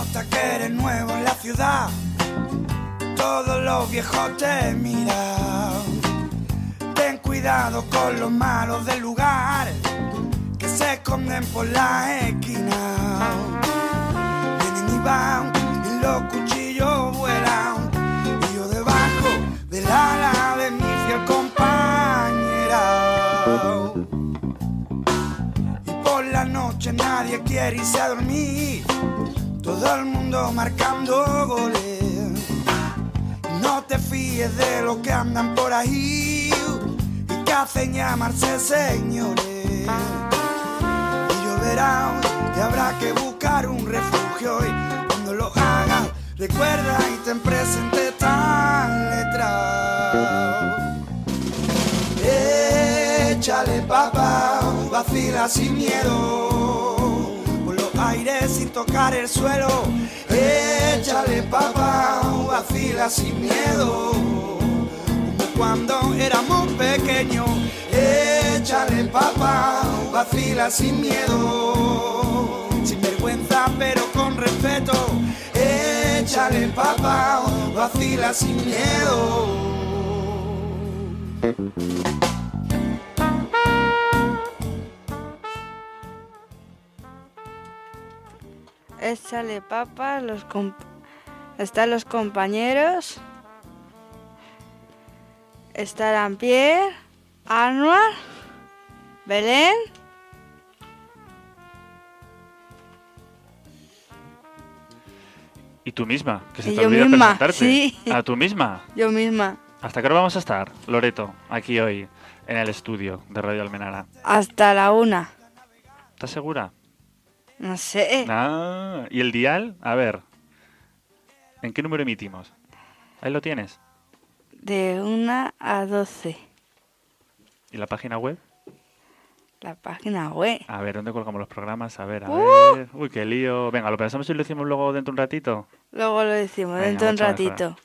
nota que eres nuevo en la ciudad, todos los viejos te miran. Ten cuidado con los malos del lugar, que se esconden por las esquinas. Vienen y van y los cuchillos vuelan, y yo debajo del ala de mi fiel compañera. Y por la noche nadie quiere irse a dormir, todo el mundo marcando goles. No te fíes de los que andan por ahí y que hacen llamarse señores. Y lloverá y habrá que buscar un refugio, y cuando lo hagas recuerda y ten presente esta letra. Échale papá, vacila sin miedo, por los aires sin tocar el suelo. Échale papá, vacila sin miedo, como cuando éramos pequeños. Échale papá, vacila sin miedo, sin vergüenza pero con respeto. Échale papá, vacila sin miedo. Échale papas, están los compañeros, estarán Pierre, Anuar, Belén. Y tú misma, que se Y te yo olvida misma, presentarte. sí. ¿A tú misma? Yo misma. ¿Hasta qué hora vamos a estar, Loreto, aquí hoy, en el estudio de Radio Almenara? Hasta la 1. ¿Estás segura? No sé. Ah, ¿y el dial? A ver, ¿en qué número emitimos? Ahí lo tienes. De 1 a 12. ¿Y la página web? La página web. A ver, ¿dónde colgamos los programas? A ver, a ver. Uy, qué lío. Venga, ¿lo pensamos y lo decimos luego dentro de un ratito? Luego lo decimos, Venga, dentro de un mucho ratito. mejor.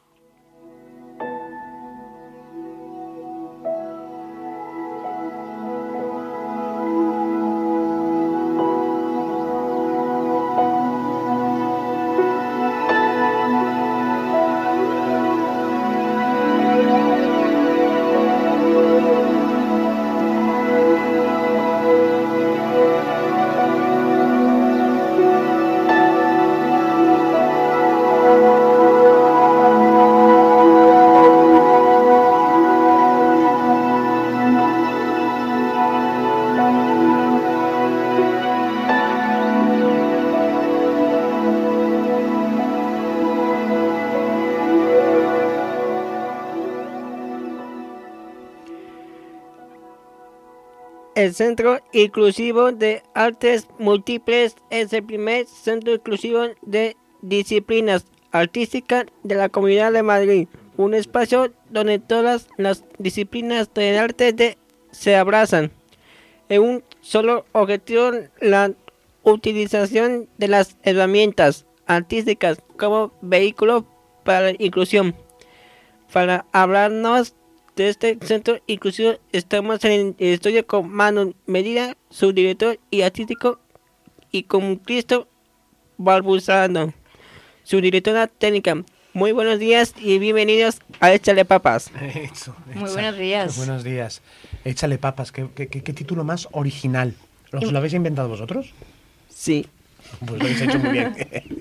El Centro Inclusivo de Artes Múltiples es el primer centro inclusivo de disciplinas artísticas de la Comunidad de Madrid. Un espacio donde todas las disciplinas del arte se abrazan en un solo objetivo: la utilización de las herramientas artísticas como vehículo para la inclusión. Para hablarnos de este centro inclusivo estamos en el estudio con Manu Medina, su director y artístico, y con Cristo Balbuzano, su directora técnica. Muy buenos días y bienvenidos a Échale Papas. Muy buenos días. Buenos días. Échale Papas, ¿qué título más original? ¿Lo habéis inventado vosotros? Sí. Pues lo habéis hecho muy bien.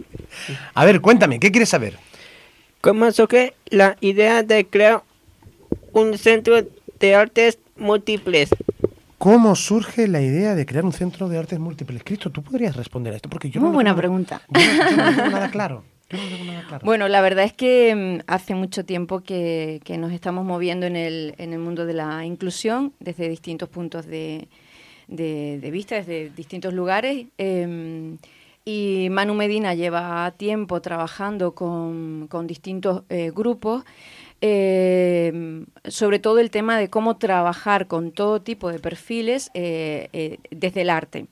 A ver, cuéntame, ¿qué quieres saber? ¿Cómo surge la idea de crear un centro de artes múltiples? ¿Cómo surge la idea de crear un centro de artes múltiples? Cristo, ¿tú podrías responder a esto? Porque yo Muy buena pregunta. Yo no tengo nada claro. Bueno, la verdad es que hace mucho tiempo que nos estamos moviendo en el mundo de la inclusión desde distintos puntos de vista, desde distintos lugares. Y Manu Medina lleva tiempo trabajando con distintos grupos, sobre todo el tema de cómo trabajar con todo tipo de perfiles desde el arte.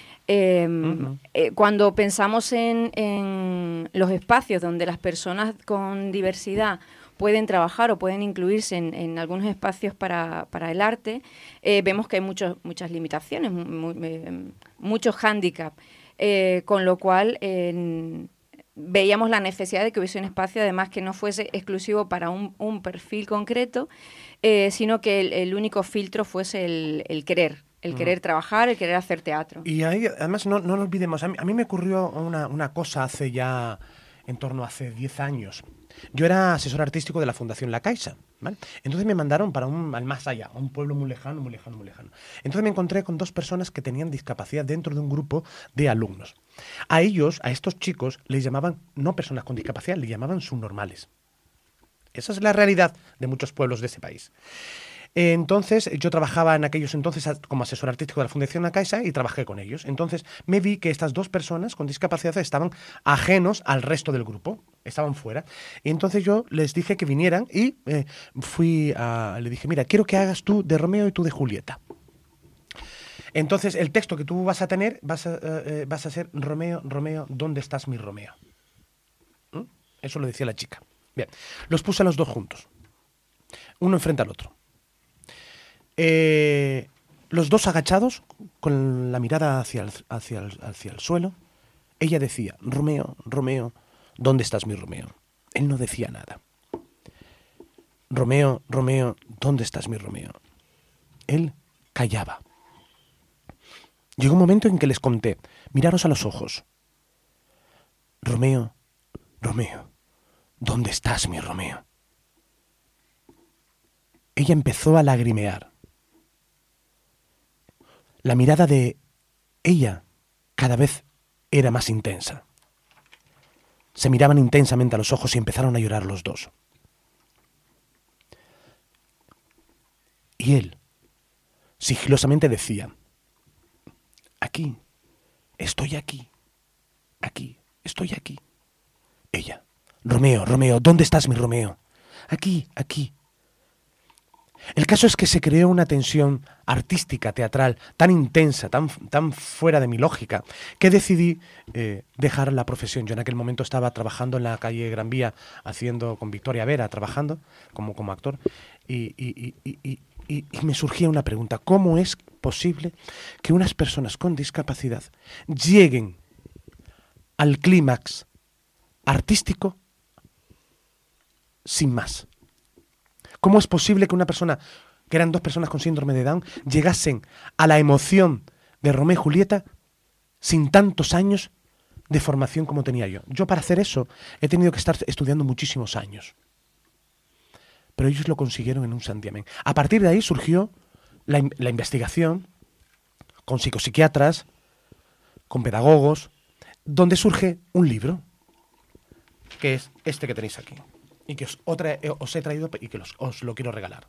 Cuando pensamos en los espacios donde las personas con diversidad pueden trabajar o pueden incluirse en algunos espacios para el arte, vemos que hay muchas limitaciones, muchos hándicaps. con lo cual veíamos la necesidad de que hubiese un espacio, además que no fuese exclusivo para un perfil concreto, sino que el único filtro fuese el querer. El querer trabajar, el querer hacer teatro. Y ahí, además, no lo olvidemos, a mí me ocurrió una cosa hace ya, en torno a hace 10 años. Yo era asesor artístico de la Fundación La Caixa, ¿vale? Entonces me mandaron para al más allá, a un pueblo muy lejano, muy lejano, muy lejano. Entonces me encontré con 2 personas que tenían discapacidad dentro de un grupo de alumnos. A estos chicos, les llamaban, no personas con discapacidad, les llamaban subnormales. Esa es la realidad de muchos pueblos de ese país. Entonces, yo trabajaba en aquellos entonces como asesor artístico de la Fundación La Caixa y trabajé con ellos. Entonces, me vi que estas 2 personas con discapacidad estaban ajenos al resto del grupo, estaban fuera. Y entonces yo les dije que vinieran y le dije, mira, quiero que hagas tú de Romeo y tú de Julieta. Entonces, el texto que tú vas a tener, vas a ser Romeo, Romeo, ¿dónde estás mi Romeo? ¿Mm? Eso lo decía la chica. Bien, los puse a los 2 juntos, uno enfrente al otro. Los 2 agachados, con la mirada hacia el suelo. Ella decía, Romeo, Romeo, ¿dónde estás mi Romeo? Él no decía nada. Romeo, Romeo, ¿dónde estás mi Romeo? Él callaba. Llegó un momento en que les conté, miraros a los ojos. Romeo, Romeo, ¿dónde estás mi Romeo? Ella empezó a lagrimear. La mirada de ella cada vez era más intensa. Se miraban intensamente a los ojos y empezaron a llorar los 2. Y él sigilosamente decía, aquí, estoy aquí, estoy aquí. Ella, Romeo, Romeo, ¿dónde estás mi Romeo? Aquí, aquí. El caso es que se creó una tensión artística, teatral, tan intensa, tan fuera de mi lógica, que decidí dejar la profesión. Yo en aquel momento estaba trabajando en la calle Gran Vía, con Victoria Vera, trabajando como actor, y me surgía una pregunta. ¿Cómo es posible que unas personas con discapacidad lleguen al clímax artístico sin más? ¿Cómo es posible que que eran 2 personas con síndrome de Down, llegasen a la emoción de Romeo y Julieta sin tantos años de formación como tenía yo? Yo para hacer eso he tenido que estar estudiando muchísimos años. Pero ellos lo consiguieron en un santiamén. A partir de ahí surgió la investigación con psicopsiquiatras, con pedagogos, donde surge un libro, que es este que tenéis aquí. Y que os he traído y que os lo quiero regalar.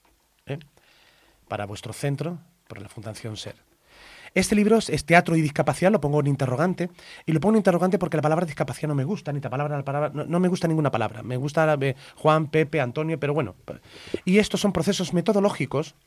Para vuestro centro, por la Fundación SER. Este libro es Teatro y Discapacidad, lo pongo en interrogante. Y lo pongo en interrogante porque la palabra discapacidad no me gusta, no me gusta ninguna palabra. Me gusta Juan, Pepe, Antonio, pero bueno. Y estos son procesos metodológicos.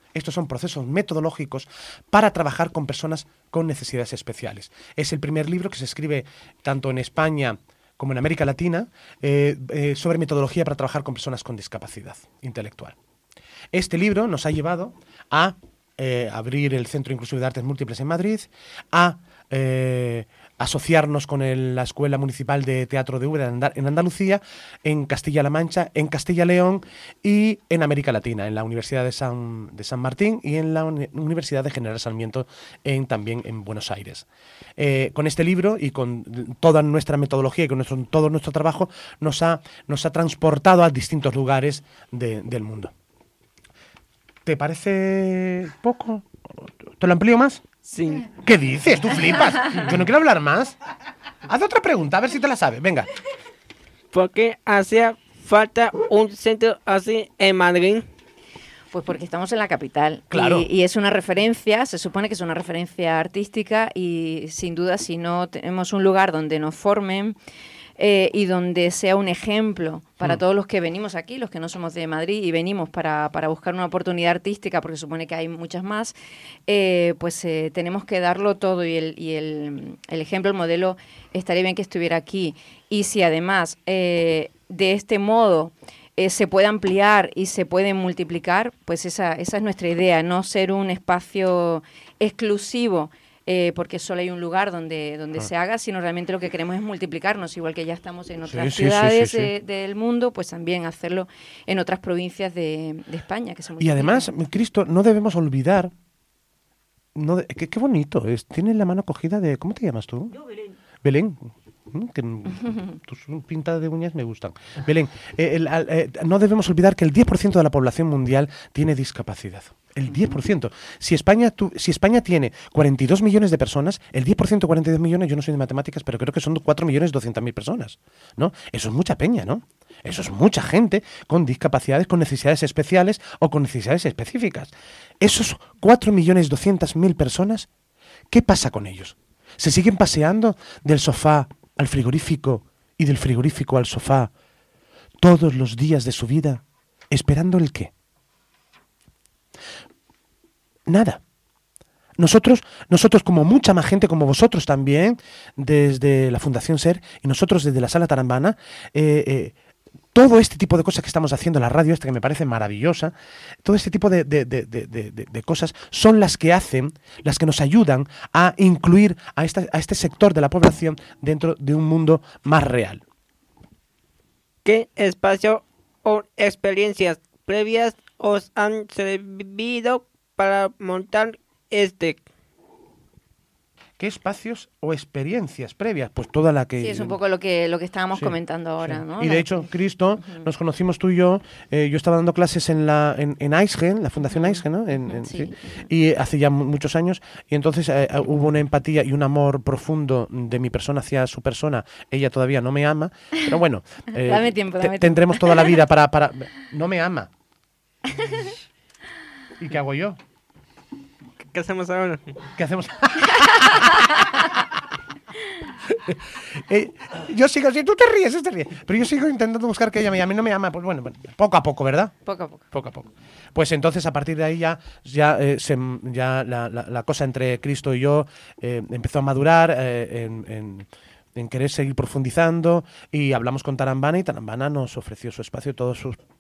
Para trabajar con personas con necesidades especiales. Es el primer libro que se escribe tanto en España como en América Latina, sobre metodología para trabajar con personas con discapacidad intelectual. Este libro nos ha llevado a abrir el Centro Inclusivo de Artes Múltiples en Madrid, a asociarnos con la Escuela Municipal de Teatro de Úbeda en Andalucía, en Castilla-La Mancha, en Castilla-León y en América Latina, en la Universidad de San Martín y en la Universidad de General Sarmiento también en Buenos Aires. Con este libro y con toda nuestra metodología y con todo nuestro trabajo nos ha transportado a distintos lugares del mundo. ¿Te parece poco? ¿Te lo amplío más? Sí. ¿Qué dices? ¿Tú flipas? Yo no quiero hablar más. Haz otra pregunta, a ver si te la sabes. Venga. ¿Por qué hacía falta un centro así en Madrid? Pues porque estamos en la capital. Claro. Y es una referencia, se supone que es una referencia artística y sin duda si no tenemos un lugar donde nos formen y donde sea un ejemplo para todos los que venimos aquí, los que no somos de Madrid y venimos para buscar una oportunidad artística, porque supone que hay muchas más, pues tenemos que darlo todo y el ejemplo, el modelo, estaría bien que estuviera aquí. Y si además de este modo se puede ampliar y se puede multiplicar, pues esa es nuestra idea, no ser un espacio exclusivo porque solo hay un lugar donde se haga, sino realmente lo que queremos es multiplicarnos, igual que ya estamos en otras ciudades del mundo, pues también hacerlo en otras provincias de España. Que se y además, Cristo, no debemos olvidar, qué bonito, tiene la mano cogida de, ¿cómo te llamas tú? Yo, Belén. Belén. Que tus pintas de uñas me gustan. Belén, no debemos olvidar que el 10% de la población mundial tiene discapacidad. El 10%. Si España tiene 42 millones de personas, el 10% de 42 millones, yo no soy de matemáticas, pero creo que son 4.200.000 personas, ¿no? Eso es mucha peña, ¿no? Eso es mucha gente con discapacidades, con necesidades especiales o con necesidades específicas. Esos 4.200.000 personas, ¿qué pasa con ellos? ¿Se siguen paseando del sofá al frigorífico y del frigorífico al sofá todos los días de su vida, esperando el qué? Nada. Nosotros como mucha más gente, como vosotros también, desde la Fundación SER y nosotros desde la Sala Tarambana, todo este tipo de cosas que estamos haciendo, la radio esta que me parece maravillosa, todo este tipo de cosas son las que nos ayudan a incluir a este sector de la población dentro de un mundo más real. ¿Qué espacio o experiencias previas os han servido para montar este? ¿Qué espacios o experiencias previas? Pues toda la que... Sí, es un poco lo que estábamos comentando ahora, sí. ¿no? Y de hecho, Cristo, nos conocimos tú y yo estaba dando clases en Aisgen, la Fundación Aisgen, ¿no? Sí. Y hace ya muchos años, y entonces hubo una empatía y un amor profundo de mi persona hacia su persona. Ella todavía no me ama, pero bueno, dame tiempo. Tendremos toda la vida para... No me ama. ¿Y qué hago yo? ¿Qué hacemos ahora? ¿Qué hacemos? Yo sigo, si tú te ríes, pero yo sigo intentando buscar que ella me llame. No me llama, pues bueno, poco a poco, ¿verdad? Poco a poco. Poco a poco. Pues entonces a partir de ahí ya la cosa entre Cristo y yo empezó a madurar en querer seguir profundizando, y hablamos con Tarambana y Tarambana nos ofreció su espacio, todos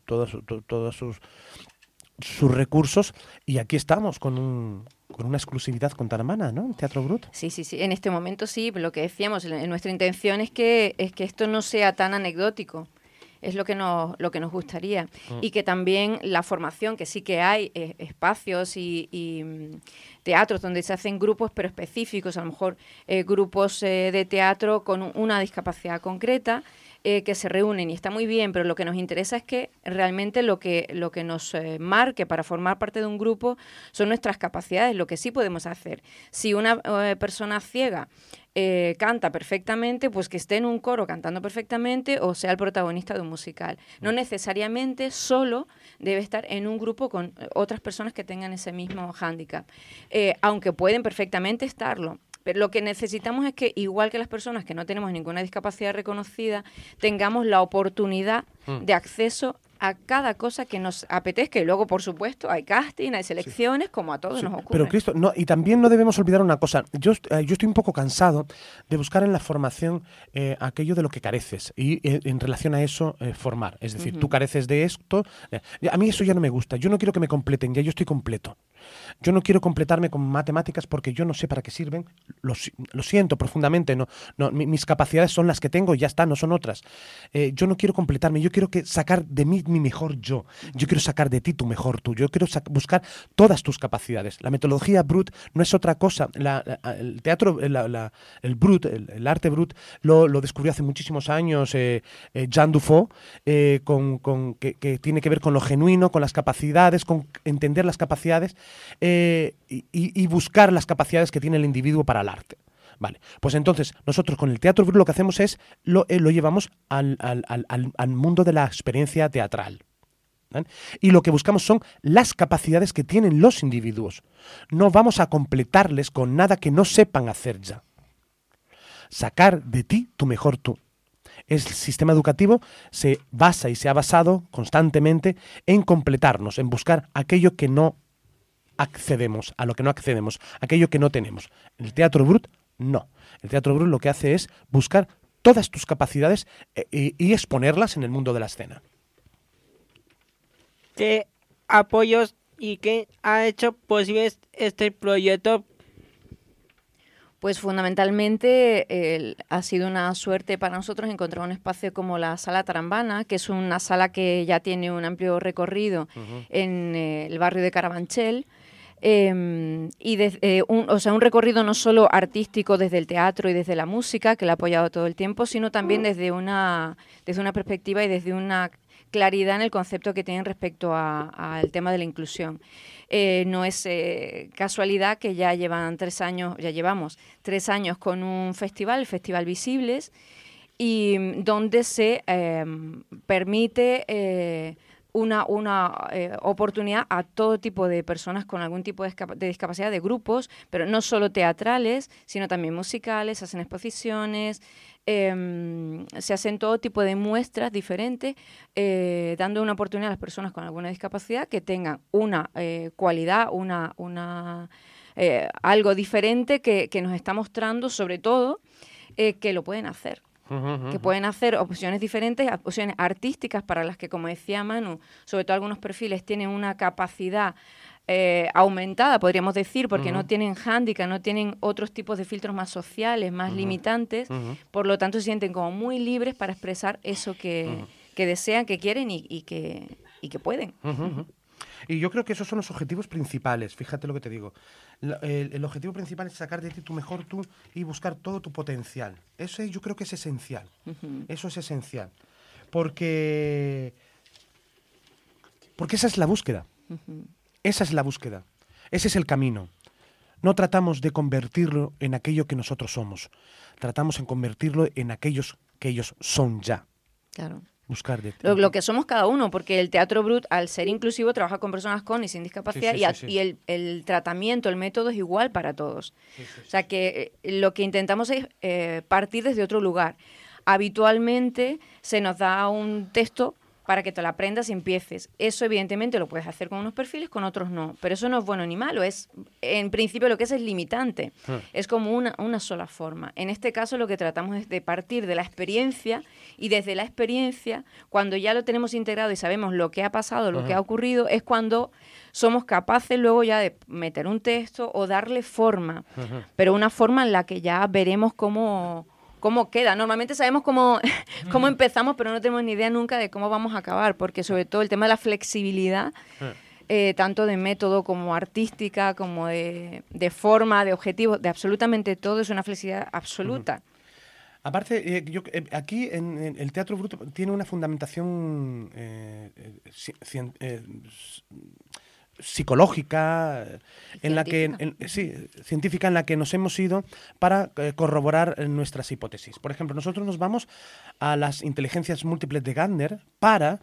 sus recursos, y aquí estamos con una exclusividad con Tarambana, ¿no? Teatro Brut. Sí. En este momento sí, lo que decíamos, nuestra intención es que esto no sea tan anecdótico. Es lo que nos gustaría. Y que también la formación, que sí que hay espacios y teatros donde se hacen grupos, pero específicos, a lo mejor grupos de teatro con una discapacidad concreta, que se reúnen, y está muy bien, pero lo que nos interesa es que realmente lo que nos marque para formar parte de un grupo son nuestras capacidades, lo que sí podemos hacer. Si una persona ciega canta perfectamente, pues que esté en un coro cantando perfectamente o sea el protagonista de un musical. No necesariamente solo debe estar en un grupo con otras personas que tengan ese mismo hándicap, aunque pueden perfectamente estarlo. Pero lo que necesitamos es que, igual que las personas que no tenemos ninguna discapacidad reconocida, tengamos la oportunidad de acceso a cada cosa que nos apetezca. Y luego, por supuesto, hay casting, hay selecciones, como a todos nos ocurre. Pero Cristo, y también no debemos olvidar una cosa. Yo estoy un poco cansado de buscar en la formación aquello de lo que careces y en relación a eso formar. Es decir, tú careces de esto. A mí eso ya no me gusta. Yo no quiero que me completen, ya yo estoy completo. Yo no quiero completarme con matemáticas porque yo no sé para qué sirven. Lo siento profundamente. Mis capacidades son las que tengo y ya está, no son otras. Yo no quiero completarme. Yo quiero sacar de mí mi mejor yo. Yo quiero sacar de ti tu mejor tú. Yo quiero buscar todas tus capacidades. La metodología Brut no es otra cosa. El teatro, el Brut, el arte Brut, lo descubrió hace muchísimos años Jean Dufault, que tiene que ver con lo genuino, con las capacidades, con entender las capacidades y buscar las capacidades que tiene el individuo para el arte. Vale, pues entonces nosotros con el Teatro Brut lo que hacemos es lo llevamos al mundo de la experiencia teatral, ¿vale? Y lo que buscamos son las capacidades que tienen los individuos. No vamos a completarles con nada que no sepan hacer ya. Sacar de ti tu mejor tú. El sistema educativo se basa y se ha basado constantemente en completarnos, en buscar aquello que no accedemos, a lo que no accedemos, aquello que no tenemos. El Teatro Brut no. El Teatro Brut lo que hace es buscar todas tus capacidades y exponerlas en el mundo de la escena. ¿Qué apoyos y qué ha hecho posible este proyecto? Pues fundamentalmente ha sido una suerte para nosotros encontrar un espacio como la Sala Tarambana, que es una sala que ya tiene un amplio recorrido en el barrio de Carabanchel. Un recorrido no solo artístico desde el teatro y desde la música, que la ha apoyado todo el tiempo, sino también desde una perspectiva y desde una claridad en el concepto que tienen respecto al tema de la inclusión. No es casualidad que ya llevamos 3 años con un festival, el Festival Visibles, y donde se permite una oportunidad a todo tipo de personas con algún tipo de discapacidad, de grupos, pero no solo teatrales, sino también musicales, se hacen exposiciones, se hacen todo tipo de muestras diferentes, dando una oportunidad a las personas con alguna discapacidad que tengan una cualidad, algo diferente que nos está mostrando, sobre todo, que lo pueden hacer. Que pueden hacer opciones diferentes, opciones artísticas para las que, como decía Manu, sobre todo algunos perfiles tienen una capacidad aumentada, podríamos decir, porque no tienen hándicap, no tienen otros tipos de filtros más sociales, más limitantes, por lo tanto se sienten como muy libres para expresar eso que desean, que quieren y que pueden. Y yo creo que esos son los objetivos principales, fíjate lo que te digo. El objetivo principal es sacar de ti tu mejor tú y buscar todo tu potencial. Eso yo creo que es esencial. Eso es esencial. Porque esa es la búsqueda. Esa es la búsqueda. Ese es el camino. No tratamos de convertirlo en aquello que nosotros somos. Tratamos en convertirlo en aquellos que ellos son ya. Claro. Buscar de lo que somos cada uno, porque el Teatro Brut, al ser inclusivo, trabaja con personas con y sin discapacidad, y el tratamiento, el método es igual para todos. O sea que lo que intentamos es partir desde otro lugar. Habitualmente se nos da un texto para que te lo aprendas y empieces. Eso evidentemente lo puedes hacer con unos perfiles, con otros no. Pero eso no es bueno ni malo, es en principio lo que es limitante. Es como una sola forma. En este caso lo que tratamos es de partir de la experiencia, y desde la experiencia, cuando ya lo tenemos integrado y sabemos lo que ha pasado, lo que ha ocurrido, es cuando somos capaces luego ya de meter un texto o darle forma, pero una forma en la que ya veremos cómo queda. Normalmente sabemos cómo empezamos, pero no tenemos ni idea nunca de cómo vamos a acabar, porque sobre todo el tema de la flexibilidad, tanto de método como artística, como de forma, de objetivos, de absolutamente todo, es una flexibilidad absoluta. Aparte, aquí en el Teatro Bruto tiene una fundamentación psicológica, científica, en la que nos hemos ido para corroborar nuestras hipótesis. Por ejemplo, nosotros nos vamos a las inteligencias múltiples de Gardner para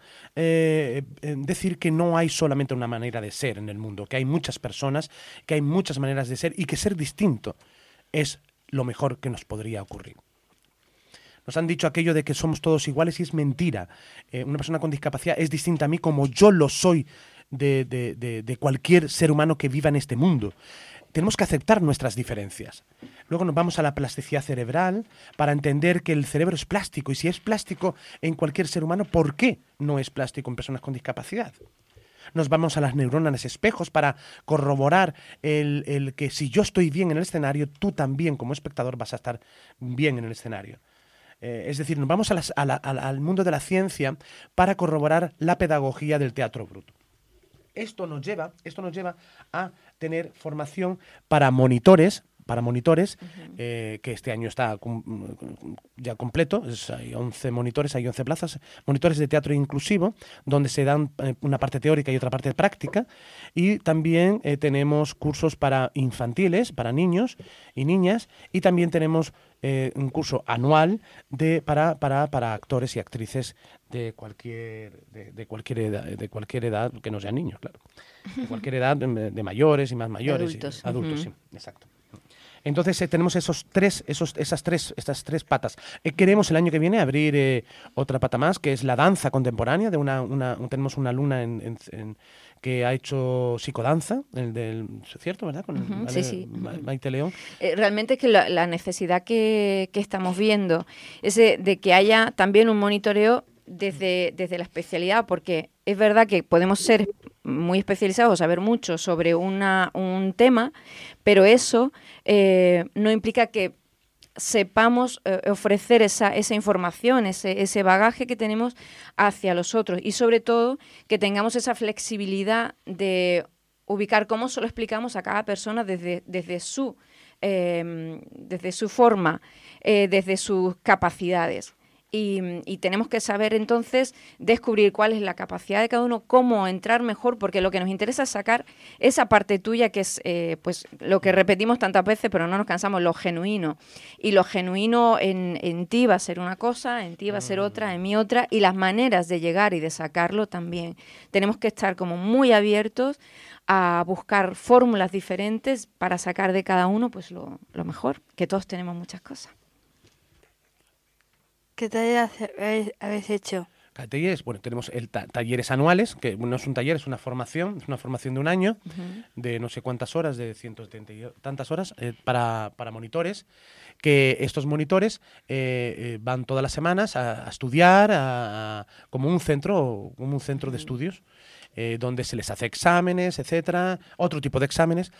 decir que no hay solamente una manera de ser en el mundo, que hay muchas personas, que hay muchas maneras de ser y que ser distinto es lo mejor que nos podría ocurrir. Nos han dicho aquello de que somos todos iguales y es mentira. Una persona con discapacidad es distinta a mí como yo lo soy de cualquier ser humano que viva en este mundo. Tenemos que aceptar nuestras diferencias. Luego nos vamos a la plasticidad cerebral para entender que el cerebro es plástico, y si es plástico en cualquier ser humano, ¿por qué no es plástico en personas con discapacidad? Nos vamos a las neuronas espejos para corroborar el que si yo estoy bien en el escenario, tú también como espectador vas a estar bien en el escenario. Es decir, nos vamos al mundo de la ciencia para corroborar la pedagogía del Teatro Bruto. Esto nos lleva a tener formación para monitores, que este año está ya completo. Hay 11 monitores, hay 11 plazas, monitores de teatro inclusivo, donde se dan una parte teórica y otra parte práctica, y también tenemos cursos para infantiles, para niños y niñas, y también tenemos un curso anual para actores y actrices de cualquier edad, que no sean niños, claro, de cualquier edad, de mayores y más mayores, adultos, sí, exacto. Entonces tenemos estas tres patas. Queremos el año que viene abrir otra pata más, que es la danza contemporánea. Tenemos una alumna que ha hecho psicodanza, ¿cierto, verdad? Sí. Maite León. Realmente es que la necesidad que estamos viendo es de que haya también un monitoreo desde la especialidad, porque es verdad que podemos ser muy especializados o saber mucho sobre un tema, pero eso no implica que sepamos ofrecer esa información, ese bagaje que tenemos hacia los otros, y sobre todo que tengamos esa flexibilidad de ubicar cómo se lo explicamos a cada persona desde su forma, desde sus capacidades. Y tenemos que saber entonces descubrir cuál es la capacidad de cada uno, cómo entrar mejor, porque lo que nos interesa es sacar esa parte tuya que es pues lo que repetimos tantas veces, pero no nos cansamos, lo genuino. Y lo genuino en ti va a ser una cosa, en ti va a ser otra, en mí otra, y las maneras de llegar y de sacarlo también. Tenemos que estar como muy abiertos a buscar fórmulas diferentes para sacar de cada uno pues lo mejor, que todos tenemos muchas cosas. ¿Qué taller habéis hecho? Talleres, bueno, tenemos talleres anuales, que no es un taller, es una formación de un año, de no sé cuántas horas, de cientos de tantas horas, para monitores, que estos monitores van todas las semanas a estudiar como un centro de estudios, donde se les hace exámenes, etcétera, otro tipo de exámenes.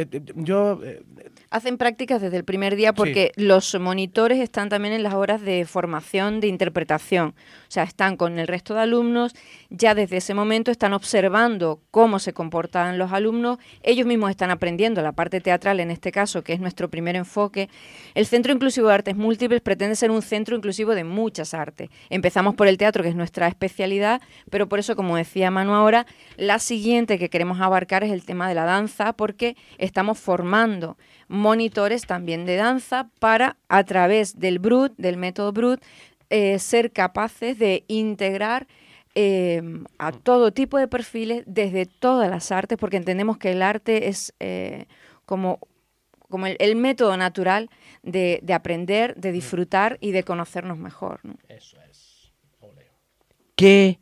Hacen prácticas desde el primer día porque los monitores están también en las horas de formación de interpretación. O sea, están con el resto de alumnos, ya desde ese momento están observando cómo se comportan los alumnos, ellos mismos están aprendiendo la parte teatral en este caso, que es nuestro primer enfoque. El Centro Inclusivo de Artes Múltiples pretende ser un centro inclusivo de muchas artes. Empezamos por el teatro, que es nuestra especialidad, pero por eso, como decía Manu ahora, la siguiente que queremos abarcar es el tema de la danza, porque estamos formando monitores también de danza para, a través del BRUT, del método BRUT, ser capaces de integrar a todo tipo de perfiles desde todas las artes, porque entendemos que el arte es como el método natural de aprender, de disfrutar y de conocernos mejor, ¿no? Eso es. Ole. ¿Qué?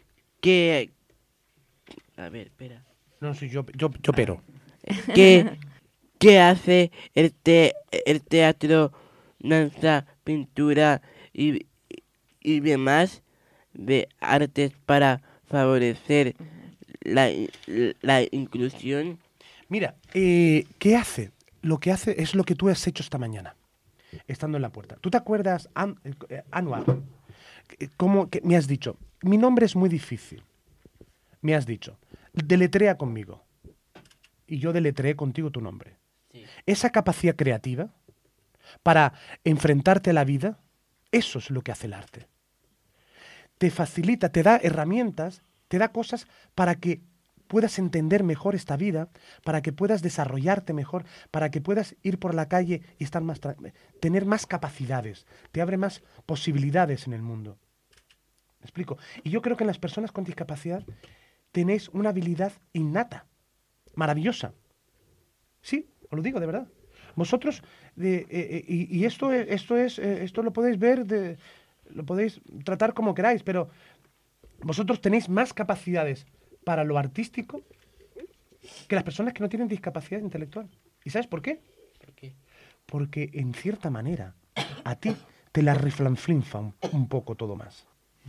A ver, espera. No, sí, yo pero. ¿Qué hace el teatro, danza, pintura y demás de artes para favorecer la inclusión? Mira, ¿qué hace? Lo que hace es lo que tú has hecho esta mañana, estando en la puerta. ¿Tú te acuerdas, Anwar, que me has dicho, mi nombre es muy difícil? Me has dicho, deletrea conmigo. Y yo deletreé contigo tu nombre. Sí. Esa capacidad creativa para enfrentarte a la vida, eso es lo que hace el arte. Te facilita, te da herramientas, te da cosas para que puedas entender mejor esta vida, para que puedas desarrollarte mejor, para que puedas ir por la calle y estar tener más capacidades, te abre más posibilidades en el mundo. ¿Me explico? Y yo creo que en las personas con discapacidad tenéis una habilidad innata, maravillosa. Sí, os lo digo de verdad. Vosotros, y esto lo podéis ver, lo podéis tratar como queráis, pero vosotros tenéis más capacidades para lo artístico que las personas que no tienen discapacidad intelectual. ¿Y sabes por qué? ¿Por qué? Porque, en cierta manera, a ti te la reflanflinfa un poco todo más.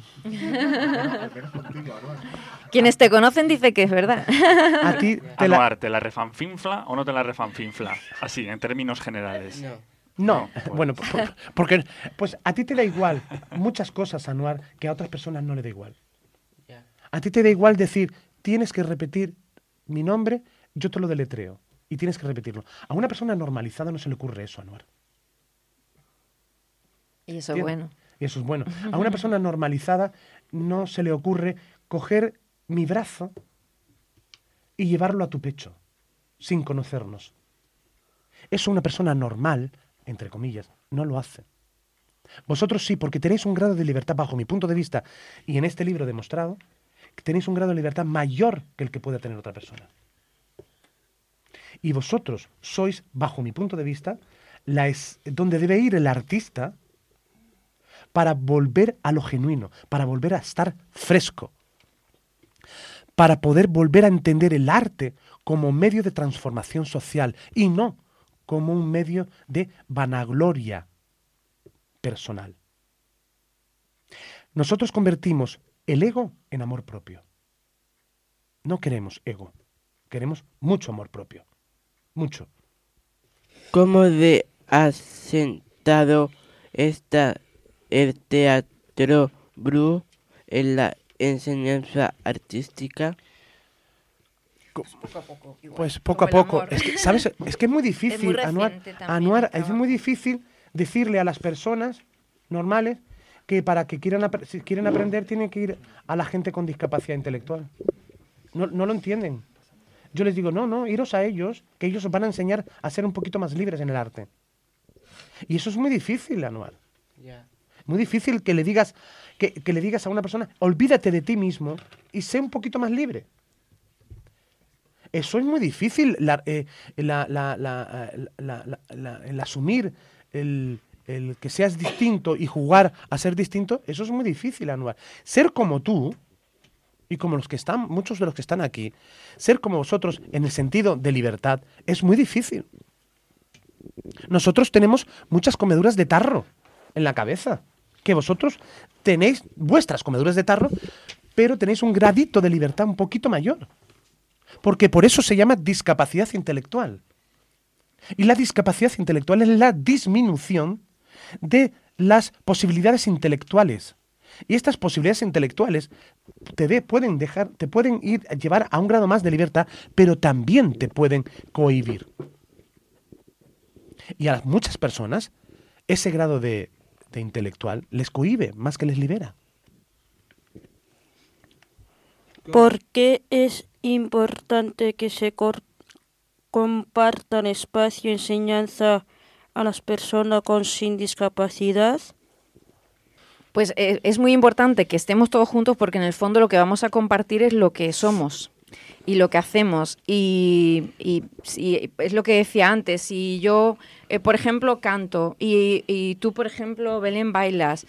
Quienes te conocen dicen que es verdad. A ti ¿te la refanfinfla o no te la refanfinfla? Así, en términos generales. No, pues. Bueno, porque pues a ti te da igual muchas cosas, Anuar, que a otras personas no le da igual. A ti te da igual decir, tienes que repetir mi nombre, yo te lo deletreo, y tienes que repetirlo. A una persona normalizada no se le ocurre eso, Anuar. Y eso es bueno. Y eso es bueno. A una persona normalizada no se le ocurre coger mi brazo y llevarlo a tu pecho, sin conocernos. Eso una persona normal, entre comillas, no lo hace. Vosotros sí, porque tenéis un grado de libertad, bajo mi punto de vista, y en este libro demostrado, que tenéis un grado de libertad mayor que el que pueda tener otra persona. Y vosotros sois, bajo mi punto de vista, donde debe ir el artista para volver a lo genuino, para volver a estar fresco, para poder volver a entender el arte como medio de transformación social y no como un medio de vanagloria personal. Nosotros convertimos el ego en amor propio. No queremos ego, queremos mucho amor propio. Mucho. ¿Cómo de asentado está el teatro Bru en la enseñanza artística? Poco a poco. Pues poco a como el poco. amor. Es que, ¿sabes? Es que es muy difícil, Anuar. reciente también Anuar, el es muy trabajo. difícil decirle a las personas normales que para que si quieren aprender tienen que ir a la gente con discapacidad intelectual. No lo entienden. Yo les digo, no, iros a ellos, que ellos os van a enseñar a ser un poquito más libres en el arte. Y eso es muy difícil, Anuar. Muy difícil que le digas que le digas a una persona, olvídate de ti mismo y sé un poquito más libre. Eso es muy difícil, el asumir el que seas distinto y jugar a ser distinto, eso es muy difícil, Anuar. Ser como tú, y como muchos de los que están aquí, ser como vosotros en el sentido de libertad, es muy difícil. Nosotros tenemos muchas comeduras de tarro en la cabeza, que vosotros tenéis vuestras comeduras de tarro, pero tenéis un gradito de libertad un poquito mayor. Porque por eso se llama discapacidad intelectual. Y la discapacidad intelectual es la disminución de las posibilidades intelectuales. Y estas posibilidades intelectuales te pueden llevar a un grado más de libertad, pero también te pueden cohibir. Y a muchas personas ese grado de intelectual les cohíbe más que les libera. ¿Por qué es importante que se compartan espacio y enseñanza a las personas sin discapacidad? Pues es muy importante que estemos todos juntos porque en el fondo lo que vamos a compartir es lo que somos y lo que hacemos. Y es lo que decía antes, si yo, por ejemplo, canto y tú, por ejemplo, Belén, bailas,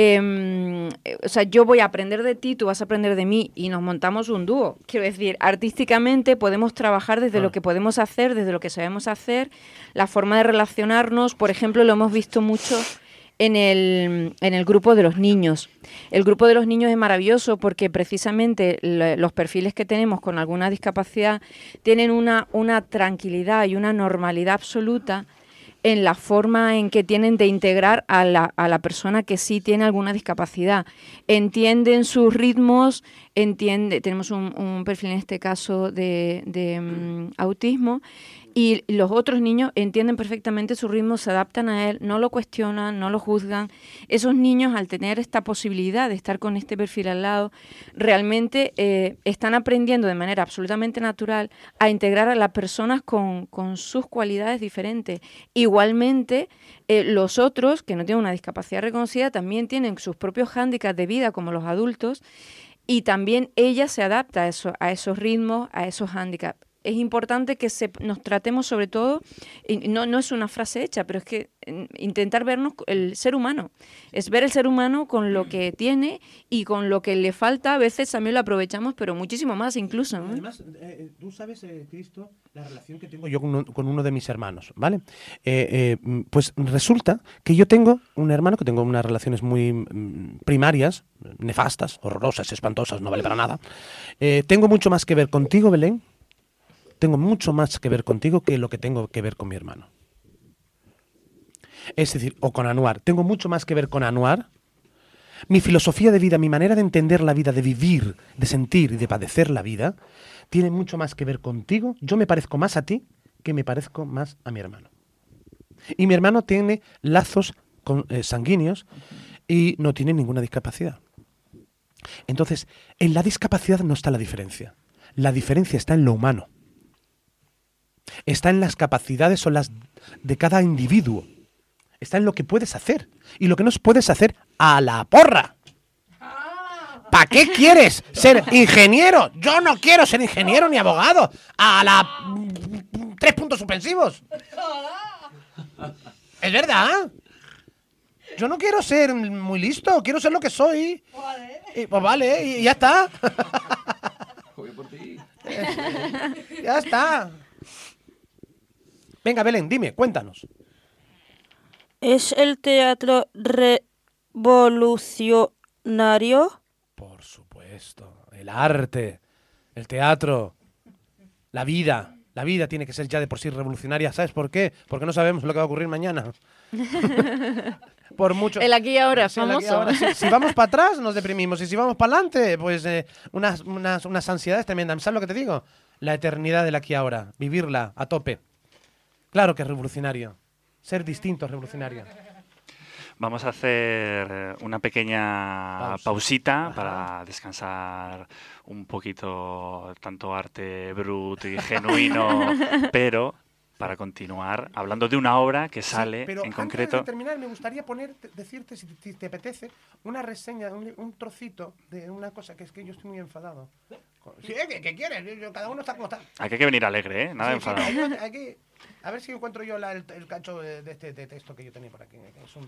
o sea, yo voy a aprender de ti, tú vas a aprender de mí y nos montamos un dúo. Quiero decir, artísticamente podemos trabajar desde lo que podemos hacer, desde lo que sabemos hacer, la forma de relacionarnos, por ejemplo, lo hemos visto mucho en el grupo de los niños. El grupo de los niños es maravilloso porque precisamente los perfiles que tenemos con alguna discapacidad tienen una tranquilidad y una normalidad absoluta en la forma en que tienen de integrar a la persona que sí tiene alguna discapacidad. Entienden sus ritmos, tenemos un perfil en este caso de autismo, y los otros niños entienden perfectamente su ritmo, se adaptan a él, no lo cuestionan, no lo juzgan. Esos niños, al tener esta posibilidad de estar con este perfil al lado, realmente están aprendiendo de manera absolutamente natural a integrar a las personas con sus cualidades diferentes. Igualmente, los otros, que no tienen una discapacidad reconocida, también tienen sus propios hándicaps de vida, como los adultos, y también ella se adapta a esos ritmos, a esos hándicaps. Es importante que nos tratemos sobre todo, y no es una frase hecha, pero es que intentar vernos el ser humano. Es ver el ser humano con lo que tiene y con lo que le falta. A veces también lo aprovechamos, pero muchísimo más incluso, ¿no? Además, tú sabes, Cristo, la relación que tengo yo con uno de mis hermanos, ¿vale? Pues resulta que yo tengo un hermano que tengo unas relaciones muy primarias, nefastas, horrorosas, espantosas, no vale para nada. Tengo mucho más que ver contigo, Belén. Tengo mucho más que ver contigo que lo que tengo que ver con mi hermano. Es decir, o con Anuar. Tengo mucho más que ver con Anuar. Mi filosofía de vida, mi manera de entender la vida, de vivir, de sentir y de padecer la vida, tiene mucho más que ver contigo. Yo me parezco más a ti que me parezco más a mi hermano. Y mi hermano tiene lazos sanguíneos y no tiene ninguna discapacidad. Entonces, en la discapacidad no está la diferencia. La diferencia está en lo humano. Está en las capacidades o las de cada individuo. Está en lo que puedes hacer. Y lo que no puedes hacer, ¡a la porra! ¿Para qué quieres ser ingeniero? Yo no quiero ser ingeniero ni abogado. ¡A la 3 puntos suspensivos! Es verdad. Yo no quiero ser muy listo. Quiero ser lo que soy. Pues vale, y ya está. Ya está. Venga, Belén, dime, cuéntanos. ¿Es el teatro revolucionario? Por supuesto, el arte el teatro, la vida. La vida tiene que ser ya de por sí revolucionaria. ¿Sabes por qué? Porque no sabemos lo que va a ocurrir mañana. Por mucho. El aquí y ahora, Sí, el aquí y famoso. ahora. Si vamos para atrás, nos deprimimos. Y si vamos para adelante, pues unas ansiedades tremendas. ¿Sabes lo que te digo? La eternidad del aquí y ahora. Vivirla a tope. Claro que es revolucionario. Ser distinto es revolucionario. Vamos a hacer una pequeña pausita para descansar un poquito, tanto arte bruto y genuino, pero para continuar hablando de una obra que sale Pero en antes concreto. de terminar, me gustaría decirte, si te apetece, una reseña, un trocito de una cosa que es que yo estoy muy enfadado. Sí, ¿qué quieres? Cada uno está como está. Aquí hay que venir alegre, ¿eh? Nada de Sí, sí, enfadado. a ver si encuentro yo el cacho de este texto que yo tenía por aquí. Que es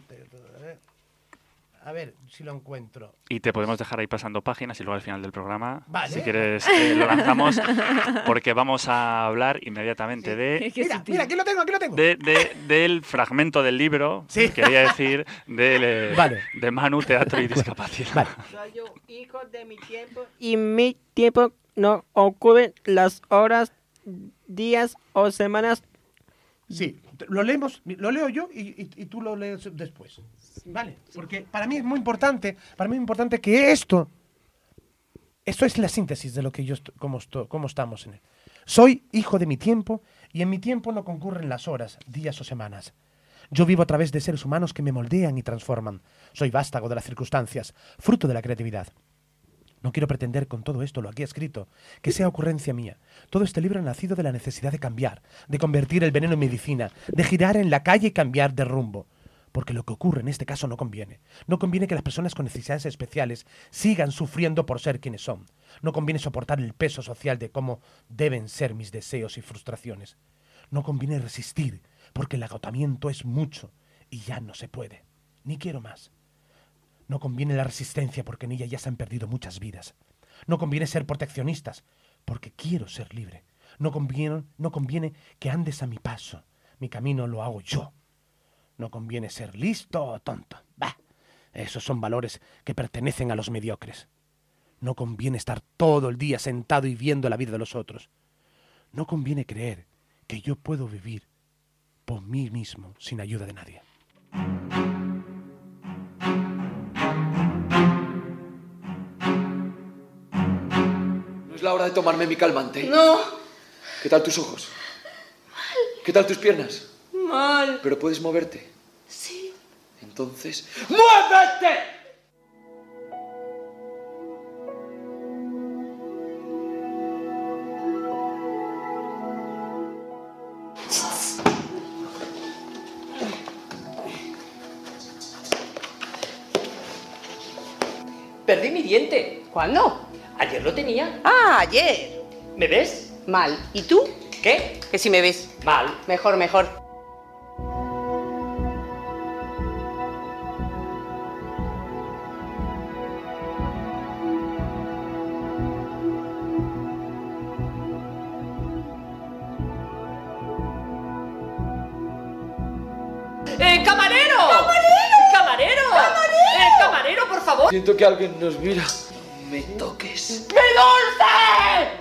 a ver si lo encuentro. Y te podemos dejar ahí pasando páginas y luego al final del programa, Vale. si quieres, lo lanzamos, porque vamos a hablar inmediatamente de Mira, aquí lo tengo. del fragmento del libro, Sí. quería decir, Vale. de Manu, Teatro y Discapacidad. Vale. Soy un hijo de mi tiempo y mi tiempo no ocurre las horas, días o semanas. Sí, lo leo yo y tú lo lees después. Vale, porque para mí es muy importante, que esto es la síntesis de lo que cómo estamos en él. Soy hijo de mi tiempo y en mi tiempo no concurren las horas, días o semanas. Yo vivo a través de seres humanos que me moldean y transforman. Soy vástago de las circunstancias, fruto de la creatividad. No quiero pretender con todo esto, lo aquí escrito, que sea ocurrencia mía. Todo este libro ha nacido de la necesidad de cambiar, de convertir el veneno en medicina, de girar en la calle y cambiar de rumbo. Porque lo que ocurre en este caso no conviene. No conviene que las personas con necesidades especiales sigan sufriendo por ser quienes son. No conviene soportar el peso social de cómo deben ser mis deseos y frustraciones. No conviene resistir, porque el agotamiento es mucho y ya no se puede. Ni quiero más. No conviene la resistencia, porque en ella ya se han perdido muchas vidas. No conviene ser proteccionistas, porque quiero ser libre. No conviene que andes a mi paso. Mi camino lo hago yo. No conviene ser listo o tonto. Bah, esos son valores que pertenecen a los mediocres. No conviene estar todo el día sentado y viendo la vida de los otros. No conviene creer que yo puedo vivir por mí mismo sin ayuda de nadie. No es la hora de tomarme mi calmante. No, ¿Qué tal tus ojos? Mal. ¿Qué tal tus piernas? mal. ¿Pero puedes moverte? Sí. Entonces, ¡muévete! Perdí mi diente. ¿Cuándo? Ayer lo tenía. Ah, ayer. ¿Me ves? Mal. ¿Y tú? ¿Qué? Que si me ves. Mal. Mejor, mejor. ¡Camarero! ¡Camarero! ¡Camarero, por favor! Siento que alguien nos mira. Me toques. ¡Mi dulce!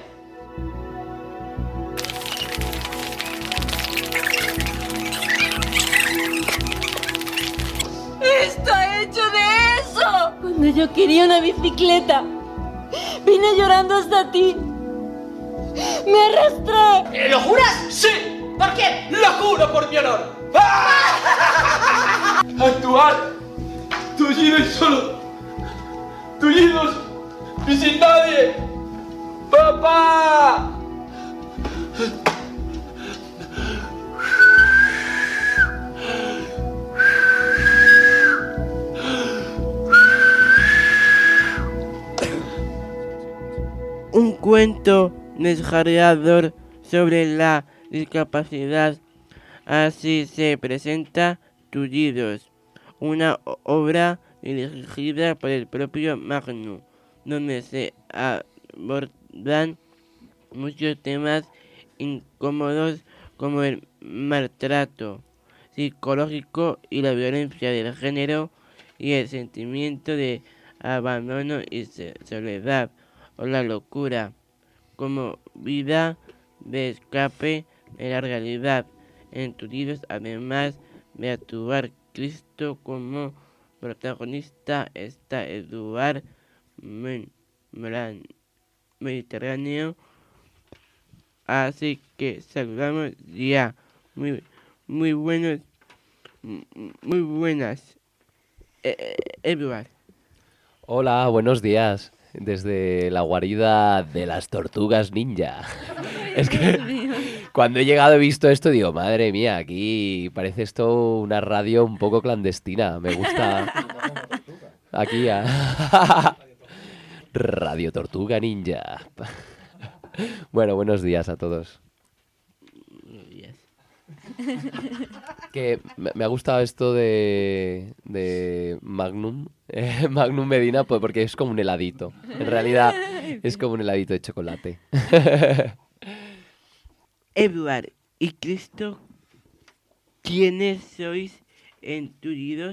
¡Está hecho de eso! Cuando yo quería una bicicleta, vine llorando hasta ti. Me arrastré. ¿Lo juras? ¡Sí! ¿Por quién? ¡Lo juro por mi honor! Actuar tullido y solo, tullidos y sin nadie. ¡Papá! Un cuento desgarrador sobre la discapacidad. Así se presenta Tullidos, una obra dirigida por el propio Magnus, donde se abordan muchos temas incómodos como el maltrato psicológico y la violencia del género y el sentimiento de abandono y soledad o la locura, como vida de escape de la realidad. En Tullidos, además de actuar Cristo como protagonista, está Eduard Mediterráneo. Así que saludamos ya. Muy buenas, Eduard. Hola, buenos días. Desde la guarida de las tortugas ninja. Es que cuando he llegado he visto esto y digo, madre mía, aquí parece esto una radio un poco clandestina. Me gusta. Aquí Radio Tortuga Ninja. Bueno, buenos días a todos. Que me ha gustado esto de Magnum, Magnum Medina, pues porque es como un heladito. En realidad es como un heladito de chocolate. Eduard y Cristo, ¿quiénes sois en Tullidos?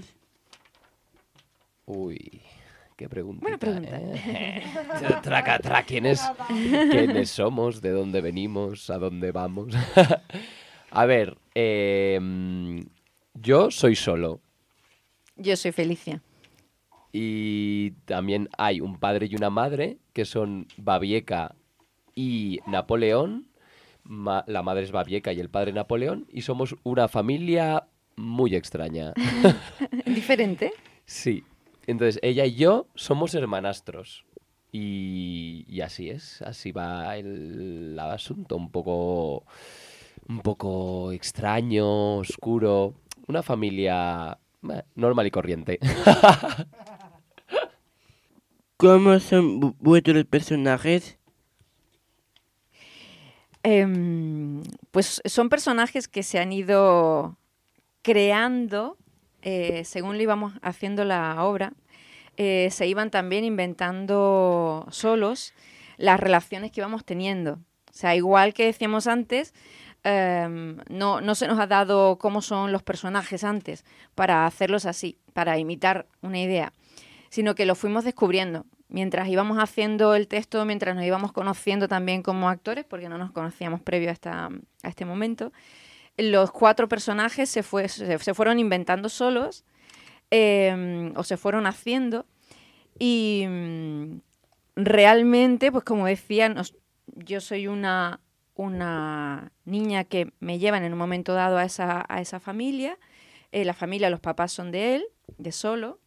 Uy, qué pregunta. Buena pregunta. ¿Quiénes somos? ¿De dónde venimos? ¿A dónde vamos? A ver, yo soy solo. Yo soy Felicia. Y también hay un padre y una madre, que son Babieca y Napoleón. La madre es Babieca y el padre Napoleón. Y somos una familia muy extraña. ¿Diferente? Sí. Entonces, ella y yo somos hermanastros. Y así es. Así va el asunto. Un poco extraño, oscuro. Una familia normal y corriente. ¿Cómo son vuestros personajes? Pues son personajes que se han ido creando según le íbamos haciendo la obra. Se iban también inventando solos las relaciones que íbamos teniendo. O sea, igual que decíamos antes, no se nos ha dado cómo son los personajes antes para hacerlos así, para imitar una idea, sino que lo fuimos descubriendo. Mientras íbamos haciendo el texto, mientras nos íbamos conociendo también como actores, porque no nos conocíamos previo a este momento, los 4 personajes se fueron inventando solos o se fueron haciendo y realmente, pues como decía, yo soy una niña que me llevan en un momento dado a esa familia. La familia, los papás son de él, de Solo.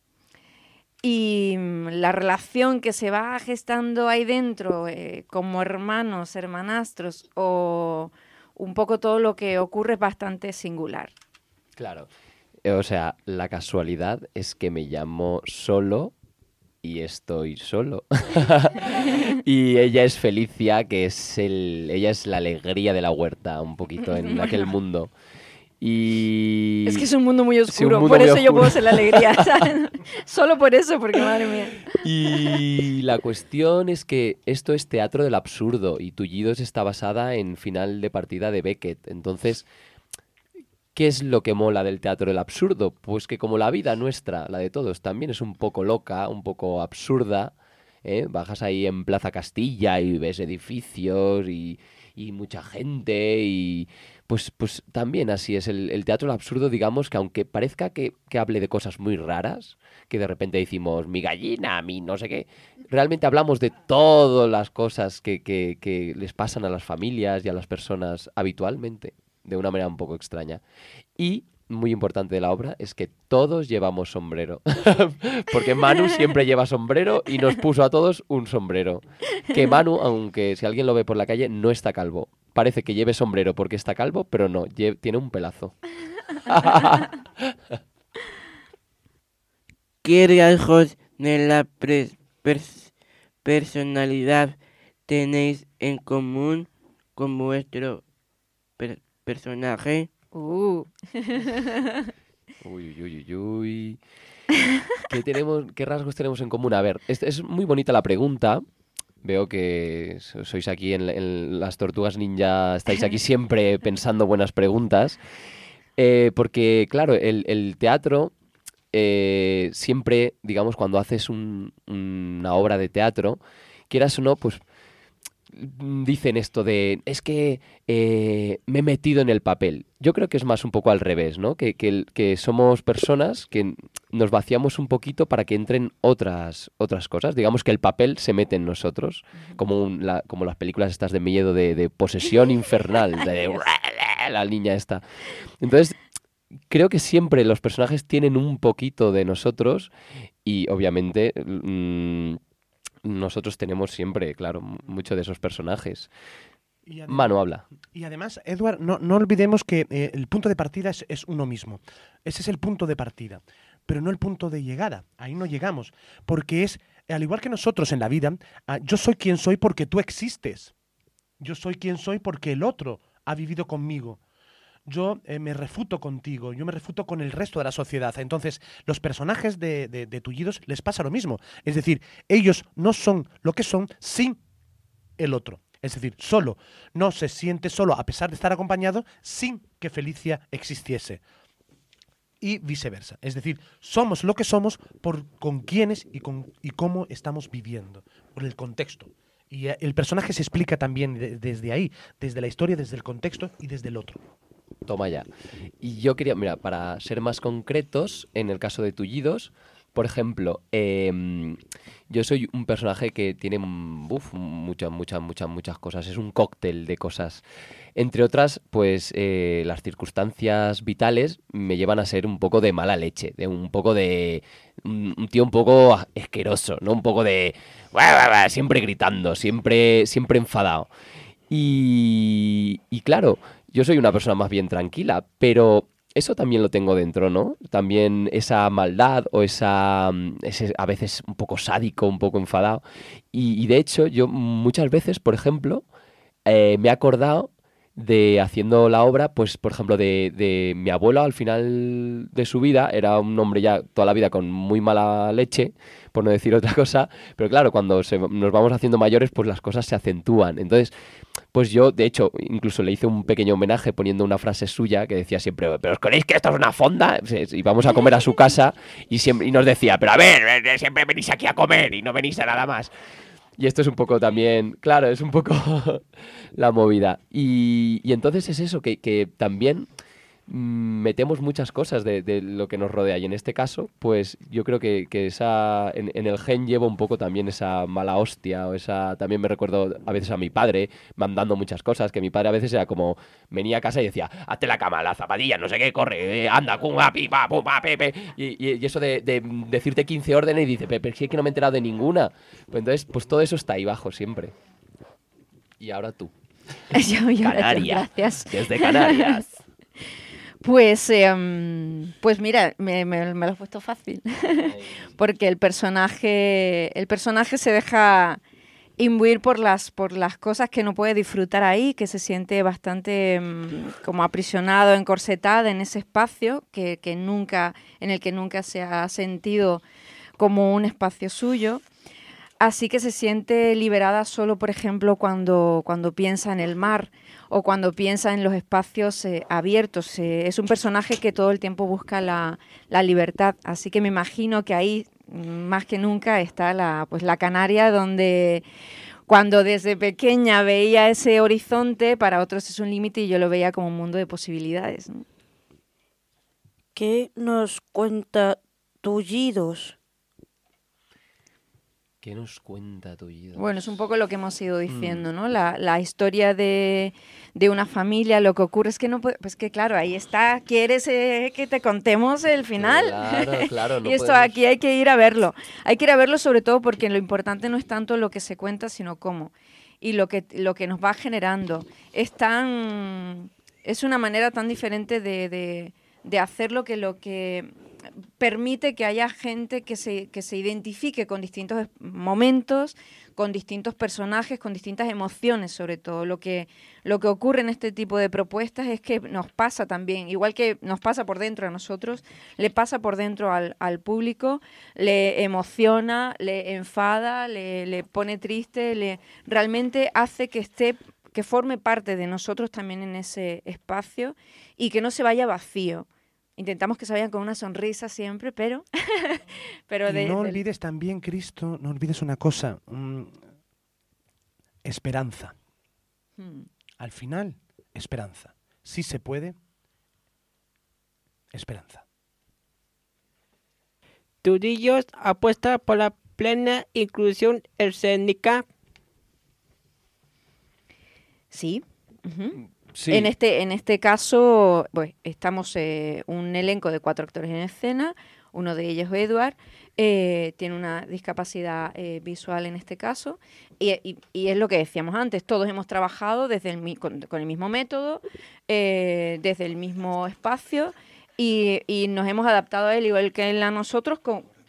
Y la relación que se va gestando ahí dentro, como hermanos, hermanastros, o un poco todo lo que ocurre es bastante singular. Claro. O sea, la casualidad es que me llamo Solo y estoy solo. Y ella es Felicia, que ella es la alegría de la huerta, un poquito en aquel mundo. Y... Es que es un mundo muy oscuro, sí, mundo por muy eso oscuro. yo puedo ser la alegría, ¿sabes? Solo por eso, porque madre mía. Y la cuestión es que esto es teatro del absurdo y Tullidos está basada en Final de partida de Beckett. Entonces, ¿qué es lo que mola del teatro del absurdo? Pues que como la vida nuestra, la de todos, también es un poco loca, un poco absurda, bajas ahí en Plaza Castilla y ves edificios y mucha gente y... Pues también así es el teatro del absurdo, digamos, que aunque parezca que hable de cosas muy raras, que de repente decimos mi gallina, mi no sé qué, realmente hablamos de todas las cosas que les pasan a las familias y a las personas habitualmente, de una manera un poco extraña. Y, muy importante de la obra, es que todos llevamos sombrero. Porque Manu siempre lleva sombrero y nos puso a todos un sombrero. Que Manu, aunque si alguien lo ve por la calle, no está calvo. Parece que lleve sombrero porque está calvo, pero no, tiene un pelazo. ¿Qué rasgos de la personalidad tenéis en común con vuestro personaje? Uy. ¿Qué rasgos tenemos en común? A ver, es muy bonita la pregunta. Veo que sois aquí en las Tortugas Ninja, estáis aquí siempre pensando buenas preguntas. Porque, claro, el teatro, siempre, digamos, cuando haces una obra de teatro, quieras o no, pues dicen esto de, es que me he metido en el papel. Yo creo que es más un poco al revés, ¿no? Que somos personas que nos vaciamos un poquito para que entren otras cosas. Digamos que el papel se mete en nosotros, como las películas estas de miedo, de posesión infernal, de la niña esta. Entonces, creo que siempre los personajes tienen un poquito de nosotros y obviamente nosotros tenemos siempre, claro, mucho de esos personajes. Manu, habla. Y además, Edward, no olvidemos que el punto de partida es uno mismo. Ese es el punto de partida, pero no el punto de llegada. Ahí no llegamos, porque es, al igual que nosotros en la vida, yo soy quien soy porque tú existes. Yo soy quien soy porque el otro ha vivido conmigo. Yo me refuto contigo, yo me refuto con el resto de la sociedad. Entonces, los personajes de Tullidos les pasa lo mismo. Es decir, ellos no son lo que son sin el otro. Es decir, solo, no se siente solo a pesar de estar acompañado sin que Felicia existiese. Y viceversa. Es decir, somos lo que somos con quiénes y cómo estamos viviendo, por el contexto. Y el personaje se explica también desde ahí, desde la historia, desde el contexto y desde el otro. Toma ya. Y yo quería, mira, para ser más concretos, en el caso de Tullidos, por ejemplo, yo soy un personaje que tiene muchas cosas. Es un cóctel de cosas. Entre otras, pues las circunstancias vitales me llevan a ser un poco de mala leche, de un poco de un tío un poco asqueroso, ¿no? Un poco de siempre gritando, siempre enfadado. Y claro, yo soy una persona más bien tranquila, pero eso también lo tengo dentro, ¿no? También esa maldad o ese a veces un poco sádico, un poco enfadado. Y de hecho, yo muchas veces, por ejemplo, me he acordado de haciendo la obra, pues por ejemplo, de mi abuelo al final de su vida, era un hombre ya toda la vida con muy mala leche, por no decir otra cosa, pero claro, cuando nos vamos haciendo mayores, pues las cosas se acentúan. Entonces, pues yo, de hecho, incluso le hice un pequeño homenaje poniendo una frase suya que decía siempre, ¿pero os creéis que esto es una fonda? Y vamos a comer a su casa y nos decía, pero a ver, siempre venís aquí a comer y no venís a nada más. Y esto es un poco también, claro, es un poco la movida. Y entonces es eso, que también metemos muchas cosas de lo que nos rodea. Y en este caso, pues yo creo que en el gen llevo un poco también esa mala hostia, o también me recuerdo a veces a mi padre mandando muchas cosas, que mi padre a veces era como, venía a casa y decía, hazte la cama, las zapatillas, no sé qué, corre, anda, pumba, pipa, pumba, pepe. Y eso de decirte 15 órdenes y dice, pero si es que no me he enterado de ninguna. Pues entonces, pues todo eso está ahí bajo siempre. Y ahora tú. Canarias. Gracias. Desde Canarias. Pues mira, me lo has puesto fácil, porque el personaje se deja imbuir por las cosas que no puede disfrutar ahí, que se siente bastante como aprisionado, encorsetado en ese espacio en el que nunca se ha sentido como un espacio suyo. Así que se siente liberada solo, por ejemplo, cuando piensa en el mar o cuando piensa en los espacios abiertos. Es un personaje que todo el tiempo busca la libertad. Así que me imagino que ahí, más que nunca, está la Canaria, donde cuando desde pequeña veía ese horizonte, para otros es un límite y yo lo veía como un mundo de posibilidades, ¿no? ¿Qué nos cuenta Tullidos? ¿Qué nos cuenta Tullidos? Bueno, es un poco lo que hemos ido diciendo, ¿no? La historia de una familia, lo que ocurre es que no puede, pues que claro, ahí está, ¿quieres que te contemos el final? Claro. No y esto podemos... aquí hay que ir a verlo. Hay que ir a verlo sobre todo porque lo importante no es tanto lo que se cuenta, sino cómo. Y lo que nos va generando. Es una manera tan diferente de hacerlo que lo que permite que haya gente que se identifique con distintos momentos, con distintos personajes, con distintas emociones sobre todo. Lo que ocurre en este tipo de propuestas es que nos pasa también, igual que nos pasa por dentro a nosotros, le pasa por dentro al público, le emociona, le enfada, le pone triste, realmente hace que forme parte de nosotros también en ese espacio y que no se vaya vacío. Intentamos que se vayan con una sonrisa siempre, pero... no olvides también, Cristo, no olvides una cosa. esperanza. Al final, esperanza. Si se puede, esperanza. Tudillos apuesta por la plena inclusión escénica. Sí. Uh-huh. Sí. En este caso, pues, estamos un elenco de 4 actores en escena. Uno de ellos, Edward, tiene una discapacidad visual en este caso. Y es lo que decíamos antes, todos hemos trabajado con el mismo método, desde el mismo espacio, y nos hemos adaptado a él igual que él a nosotros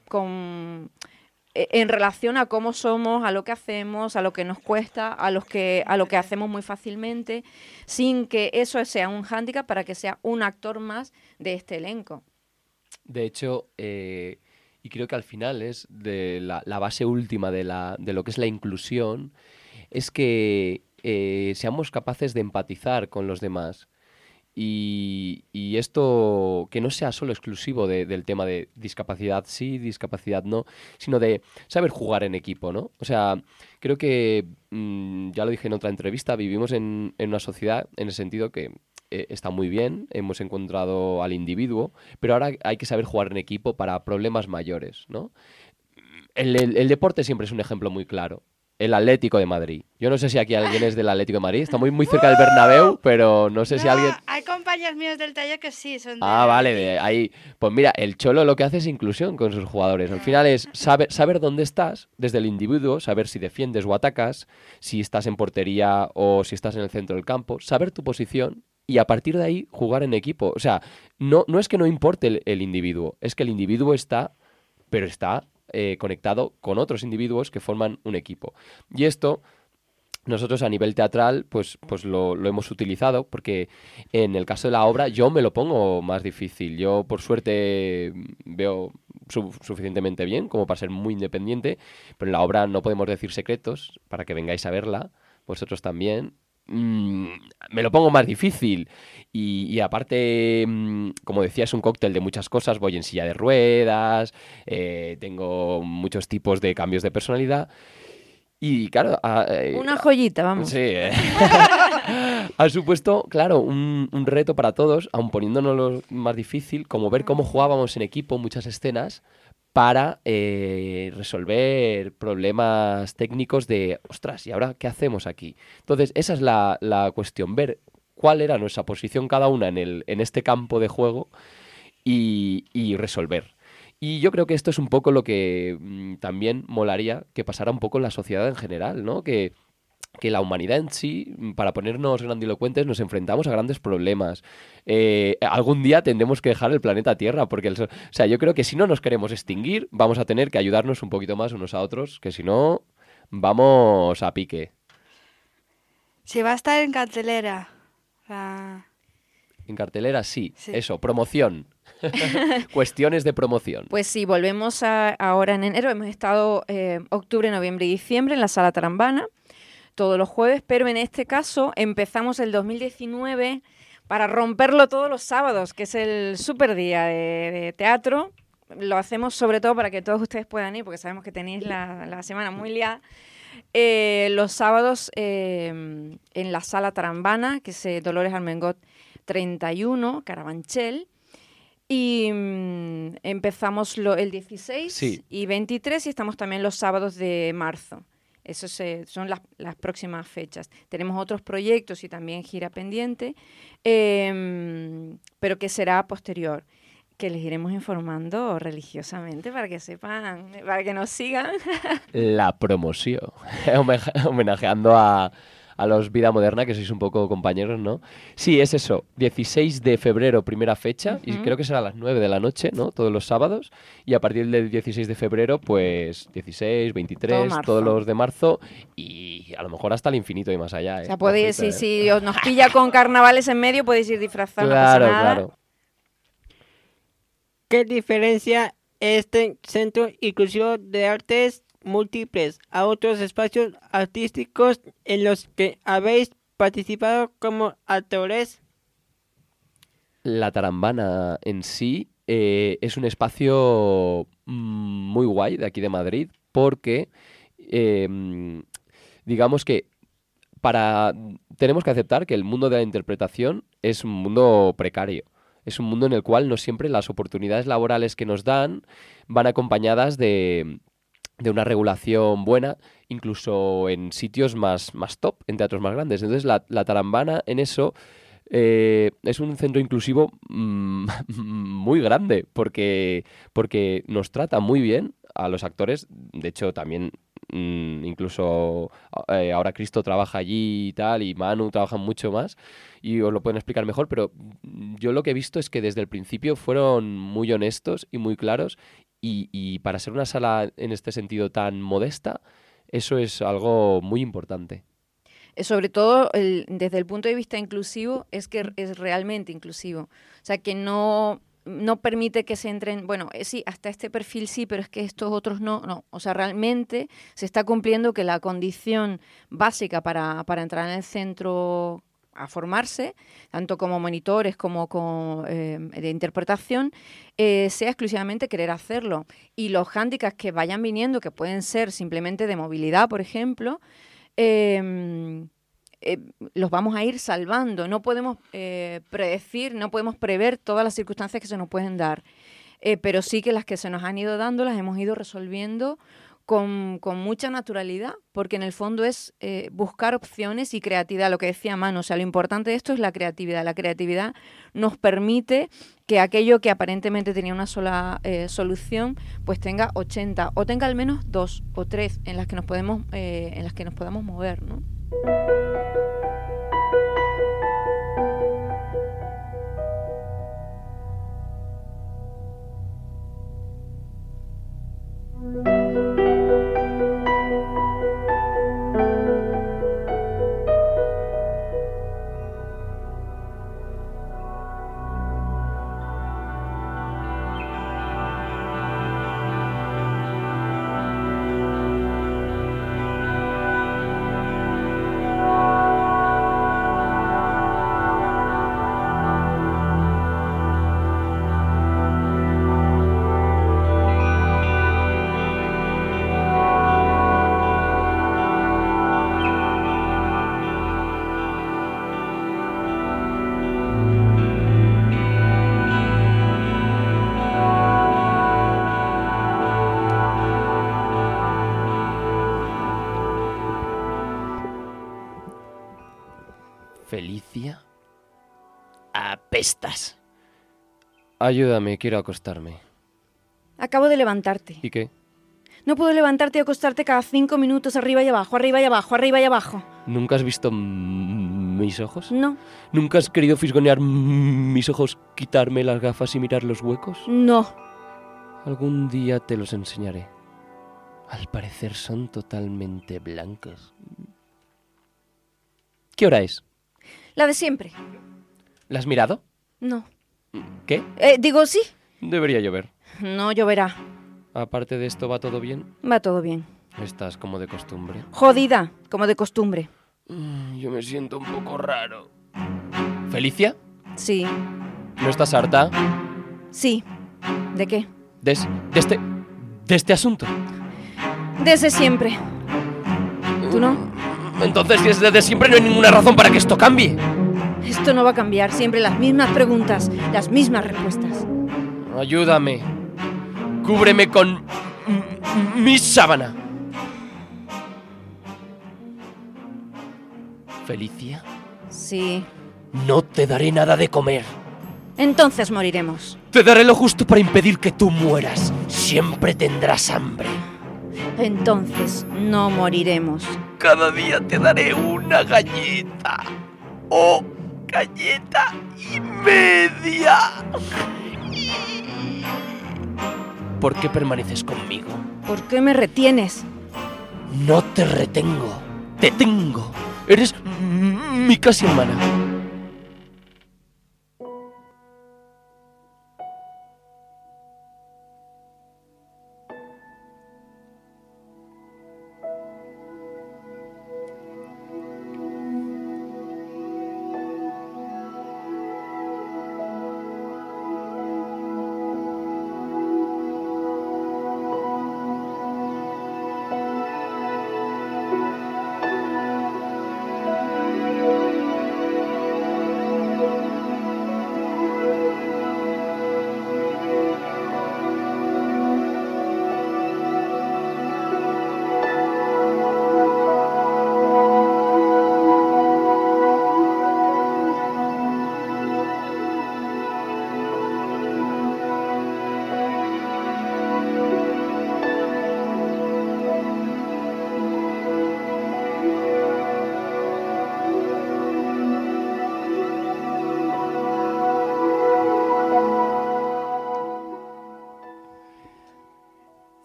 en relación a cómo somos, a lo que hacemos, a lo que nos cuesta, a lo que hacemos muy fácilmente, sin que eso sea un hándicap para que sea un actor más de este elenco. De hecho, y creo que al final es de la base última de lo que es la inclusión, es que seamos capaces de empatizar con los demás. Y esto que no sea solo exclusivo del tema de discapacidad sí, discapacidad no, sino de saber jugar en equipo, ¿no? O sea, creo que, ya lo dije en otra entrevista, vivimos en una sociedad en el sentido que está muy bien, hemos encontrado al individuo, pero ahora hay que saber jugar en equipo para problemas mayores, ¿no? El deporte siempre es un ejemplo muy claro. El Atlético de Madrid. Yo no sé si aquí alguien es del Atlético de Madrid. Está muy cerca del Bernabéu, pero no sé si alguien... Hay compañeros míos del taller que sí son de... Vale, ahí. Pues mira, el Cholo lo que hace es inclusión con sus jugadores. Al final es saber dónde estás, desde el individuo, saber si defiendes o atacas, si estás en portería o si estás en el centro del campo, saber tu posición y a partir de ahí jugar en equipo. O sea, no es que no importe el individuo, es que el individuo está conectado con otros individuos que forman un equipo. Y esto nosotros a nivel teatral pues lo hemos utilizado porque en el caso de la obra yo me lo pongo más difícil. Yo por suerte veo suficientemente bien como para ser muy independiente, pero en la obra no podemos decir secretos para que vengáis a verla, vosotros también. Me lo pongo más difícil y aparte, como decía, es un cóctel de muchas cosas. Voy en silla de ruedas, tengo muchos tipos de cambios de personalidad y claro... una joyita, vamos. Sí, ha supuesto, claro, un reto para todos, aun poniéndonos más difícil, como ver cómo jugábamos en equipo muchas escenas para resolver problemas técnicos de, ostras, ¿y ahora qué hacemos aquí? Entonces, esa es la cuestión, ver cuál era nuestra posición cada una en este campo de juego y resolver. Y yo creo que esto es un poco lo que también molaría que pasara un poco en la sociedad en general, ¿no? Que la humanidad en sí, para ponernos grandilocuentes, nos enfrentamos a grandes problemas. Algún día tendremos que dejar el planeta Tierra, porque yo creo que si no nos queremos extinguir, vamos a tener que ayudarnos un poquito más unos a otros, que si no, vamos a pique. Si va a estar en cartelera. En cartelera, sí. Eso, promoción. Cuestiones de promoción. Pues sí, volvemos ahora en enero. Hemos estado octubre, noviembre y diciembre en la Sala Tarambana, todos los jueves, pero en este caso empezamos el 2019 para romperlo todos los sábados, que es el super día de teatro. Lo hacemos sobre todo para que todos ustedes puedan ir, porque sabemos que tenéis la semana muy liada. Los sábados en la Sala Tarambana, que es Dolores Armengot 31, Carabanchel. Y empezamos el 16 y 23 y estamos también los sábados de marzo. Esas son las próximas fechas. Tenemos otros proyectos y también gira pendiente, pero que será posterior, que les iremos informando religiosamente para que sepan, para que nos sigan. La promoción, homenajeando a los Vida Moderna, que sois un poco compañeros, ¿no? Sí, es eso, 16 de febrero, primera fecha, y creo que será a las 9 de la noche, ¿no? Todos los sábados, y a partir del 16 de febrero, pues 16, 23, todos los de marzo, y a lo mejor hasta el infinito y más allá, ¿eh? O sea, podéis, si os nos pilla con carnavales en medio, podéis ir disfrazados, claro, no pasa nada. Claro. ¿Qué diferencia este Centro Inclusivo de Artes Múltiples a otros espacios artísticos en los que habéis participado como actores? La Tarambana en sí es un espacio muy guay de aquí de Madrid porque digamos que tenemos que aceptar que el mundo de la interpretación es un mundo precario. Es un mundo en el cual no siempre las oportunidades laborales que nos dan van acompañadas de una regulación buena, incluso en sitios más top, en teatros más grandes. Entonces la Tarambana en eso es un centro inclusivo muy grande, porque nos trata muy bien a los actores. De hecho, también incluso ahora Cristo trabaja allí y tal, y Manu trabaja mucho más, y os lo pueden explicar mejor, pero yo lo que he visto es que desde el principio fueron muy honestos y muy claros, y para ser una sala en este sentido tan modesta, eso es algo muy importante. Sobre todo desde el punto de vista inclusivo, es que es realmente inclusivo. O sea, que no permite que se entren, bueno, sí, hasta este perfil sí, pero es que estos otros no. O sea, realmente se está cumpliendo que la condición básica para entrar en el centro a formarse, tanto como monitores como de interpretación, sea exclusivamente querer hacerlo. Y los hándicaps que vayan viniendo, que pueden ser simplemente de movilidad, por ejemplo, los vamos a ir salvando. No podemos predecir, no podemos prever todas las circunstancias que se nos pueden dar, pero sí que las que se nos han ido dando las hemos ido resolviendo con mucha naturalidad, porque en el fondo es buscar opciones y creatividad, lo que decía Manu. O sea, lo importante de esto es la creatividad. La creatividad nos permite que aquello que aparentemente tenía una sola solución, pues tenga 80, o tenga al menos 2 o 3 en las que nos podamos mover, ¿no? Felicia, apestas. Ayúdame, quiero acostarme. Acabo de levantarte. ¿Y qué? No puedo levantarte y acostarte cada 5 minutos arriba y abajo, arriba y abajo, arriba y abajo. ¿Nunca has visto mis ojos? No. ¿Nunca has querido fisgonear mis ojos, quitarme las gafas y mirar los huecos? No. Algún día te los enseñaré. Al parecer son totalmente blancos. ¿Qué hora es? La de siempre. ¿La has mirado? No. ¿Qué? Digo sí. Debería llover. No lloverá. Aparte de esto, ¿va todo bien? Va todo bien. Estás como de costumbre. Jodida, como de costumbre. Yo me siento un poco raro. ¿Felicia? Sí. ¿No estás harta? Sí. ¿De qué? De este asunto. Desde siempre. ¿Tú no? Entonces, desde siempre no hay ninguna razón para que esto cambie. Esto no va a cambiar. Siempre las mismas preguntas, las mismas respuestas. Ayúdame. Cúbreme con mi sábana. ¿Felicia? Sí. No te daré nada de comer. Entonces moriremos. Te daré lo justo para impedir que tú mueras. Siempre tendrás hambre. Entonces no moriremos. Cada día te daré una galleta. O galleta y media. ¿Por qué permaneces conmigo? ¿Por qué me retienes? No te retengo. Te tengo. Eres mi casi hermana.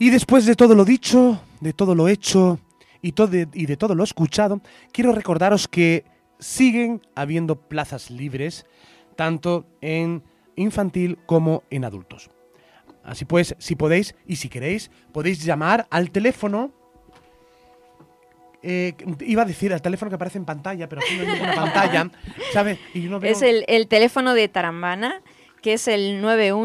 Y después de todo lo dicho, de todo lo hecho y de todo lo escuchado, quiero recordaros que siguen habiendo plazas libres, tanto en infantil como en adultos. Así pues, si podéis y si queréis, podéis llamar al teléfono. Iba a decir al teléfono que aparece en pantalla, pero aquí no hay ninguna pantalla, ¿sabes? Y yo no veo... Es el teléfono de Tarambana, que es el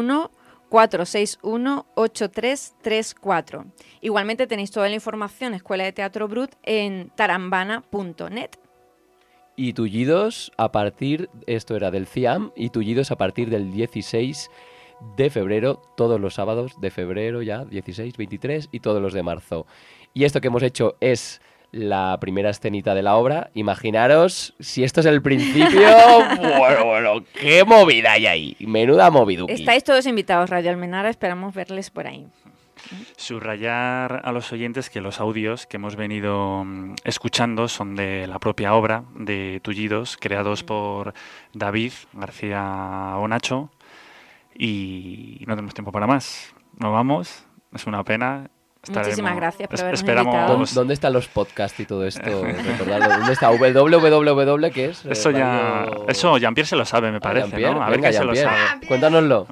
91-461-8334. Igualmente tenéis toda la información Escuela de Teatro Brut en tarambana.net. Y Tullidos esto era del CIAM, y Tullidos a partir del 16 de febrero, todos los sábados de febrero ya, 16, 23 y todos los de marzo. Y esto que hemos hecho es la primera escenita de la obra. Imaginaros, si esto es el principio, bueno, qué movida hay ahí. Menuda moviduki. Estáis todos invitados, Radio Almenara, esperamos verles por ahí. Subrayar a los oyentes que los audios que hemos venido escuchando son de la propia obra de Tullidos, creados por David García Bonacho, y no tenemos tiempo para más. Nos vamos, es una pena. Muchísimas gracias por habernos Esperamos... invitado. ¿Dónde están los podcasts y todo esto? Recordadlo. ¿Dónde está? www, ¿qué es? Eso Jean-Pierre se lo sabe, me parece, ¿no? A ver Venga, quién se lo sabe. Cuéntanoslo.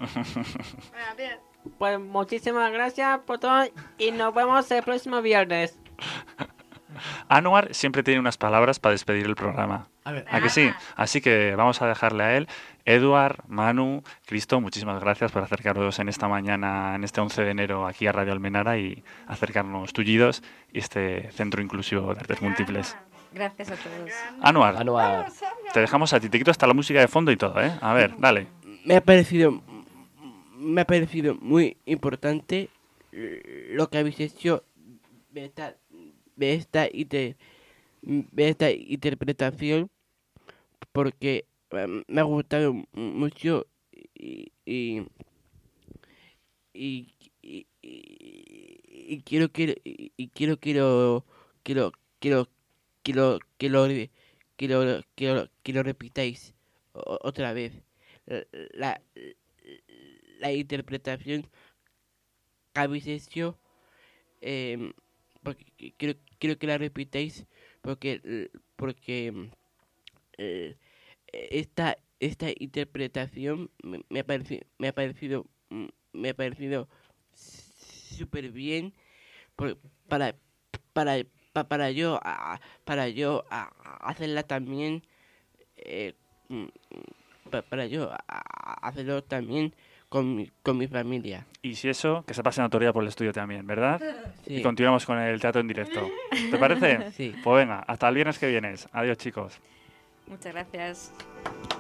Pues muchísimas gracias por todo y nos vemos el próximo viernes. Anuar siempre tiene unas palabras para despedir el programa. ¿A que sí? Así que vamos a dejarle a él. Eduard, Manu, Cristo, muchísimas gracias por acercaros en esta mañana, en este 11 de enero, aquí a Radio Almenara y acercarnos Tullidos y este Centro Inclusivo de Artes Múltiples. Gracias a todos. Anuar, te dejamos a ti, te quito hasta la música de fondo y todo, ¿eh? A ver, dale. Me ha parecido muy importante lo que habéis hecho de esta interpretación, porque me ha gustado mucho y quiero que lo repitáis otra vez. La interpretación que habéis hecho, porque quiero que la repitáis, porque esta interpretación me ha parecido súper bien para yo hacerla también, para yo hacerlo también con mi familia. Y si eso, que se pase notoria por el estudio también, ¿verdad? Sí. Y continuamos con el teatro en directo. ¿Te parece? Sí. Pues venga, hasta el viernes que vienes. Adiós, chicos. Muchas gracias.